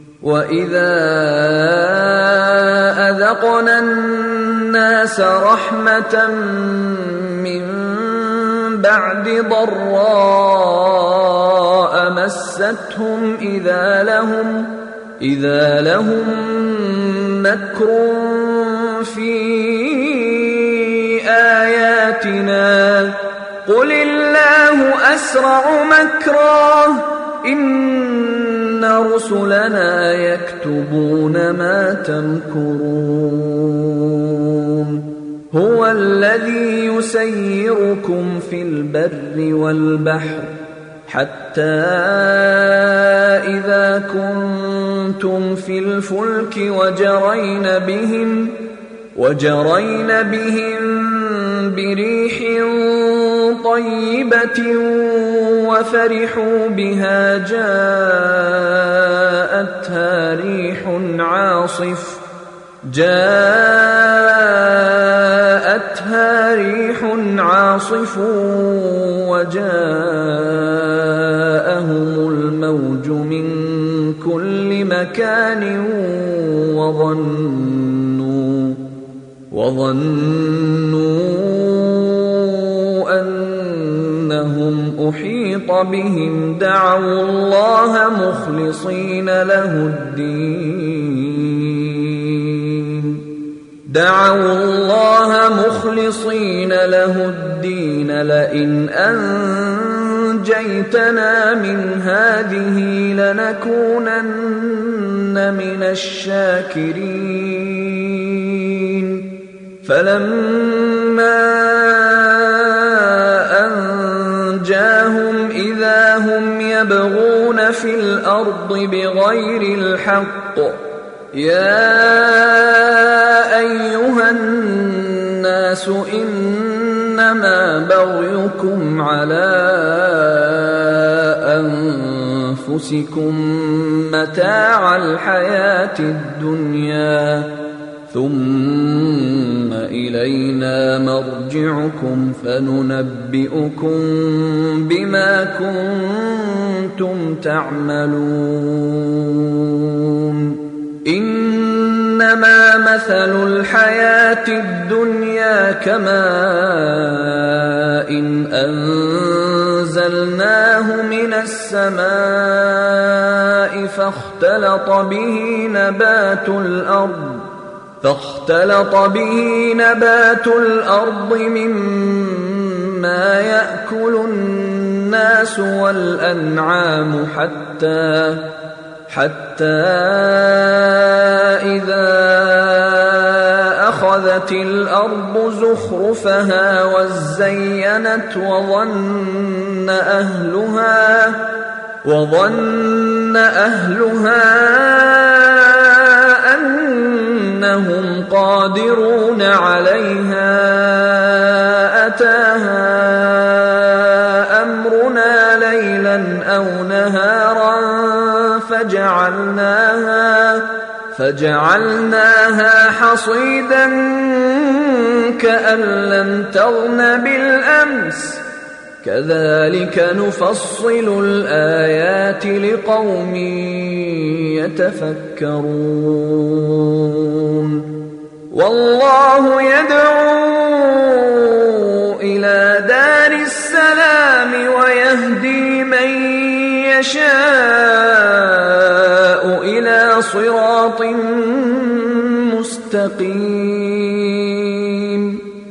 وَإِذَا أَذَقْنَا النَّاسَ رَحْمَةً مِّن بَعْدِ ضَرَّاءَ مَسَّتْهُمْ إِذَا لَهُم مَّكْرٌ فِي آيَاتِنَا قُلِ اللَّهُ أَسْرَعُ مَكْرًا إِنَّ رُسُلَنَا يَكْتُبُونَ مَا تَمْكُرُونَ هُوَ الَّذِي يُسَيِّرُكُمْ فِي الْبَرِّ وَالْبَحْرِ حَتَّى إِذَا كُنتُمْ فِي الْفُلْكِ وَجَرَيْنَ بِهِم بِرِيحٍ طَيِّبَةٍ وَفَرِحُوا بِهَا جَاءَتْهَا رِيحٌ عَاصِفٌ وَجَاءَهُمُ الْمَوْجُ مِنْ كُلِّ مَكَانٍ وَظَنُّوا أَنَّهُمْ أُحِيطَ بِهِمْ دَعَوُا اللَّهَ مُخْلِصِينَ لَهُ الدِّينَ لَئِنْ أَنْجَيْتَنَا مِنْ هَٰذِهِ لَنَكُونَنَّ مِنَ الشَّاكِرِينَ فَلَمَّا أَنْجَاهُمْ إِذَا هُمْ يَبْغُونَ فِي الْأَرْضِ بِغَيْرِ الْحَقِّ يَا أَيُّهَا النَّاسُ إِنَّمَا بَغْيُكُمْ عَلَىٰ أَنفُسِكُم مَّتَاعَ الْحَيَاةِ الدُّنْيَا ثُمَّ إِلَيْنَا مَرْجِعُكُمْ فَنُنَبِّئُكُم بِمَا كُنتُمْ تَعْمَلُونَ إِنَّمَا مَثَلُ الْحَيَاةِ الدُّنْيَا كَمَاءٍ أَنزَلْنَاهُ مِنَ السَّمَاءِ فاختلط به نبات الأرض مما يأكل الناس والأنعام حتى إذا أخذت الأرض زخرفها وزينت وظن أهلها أنهم قادرون عليها أتاها أمرنا ليلا أو نهارا فجعلناها حصيدا كأن لم تغن بالأمس كذلك نفصل الآيات لقوم يتفكرون والله يدعو إلى دار السلام ويهدي من يشاء إلى صراط مستقيم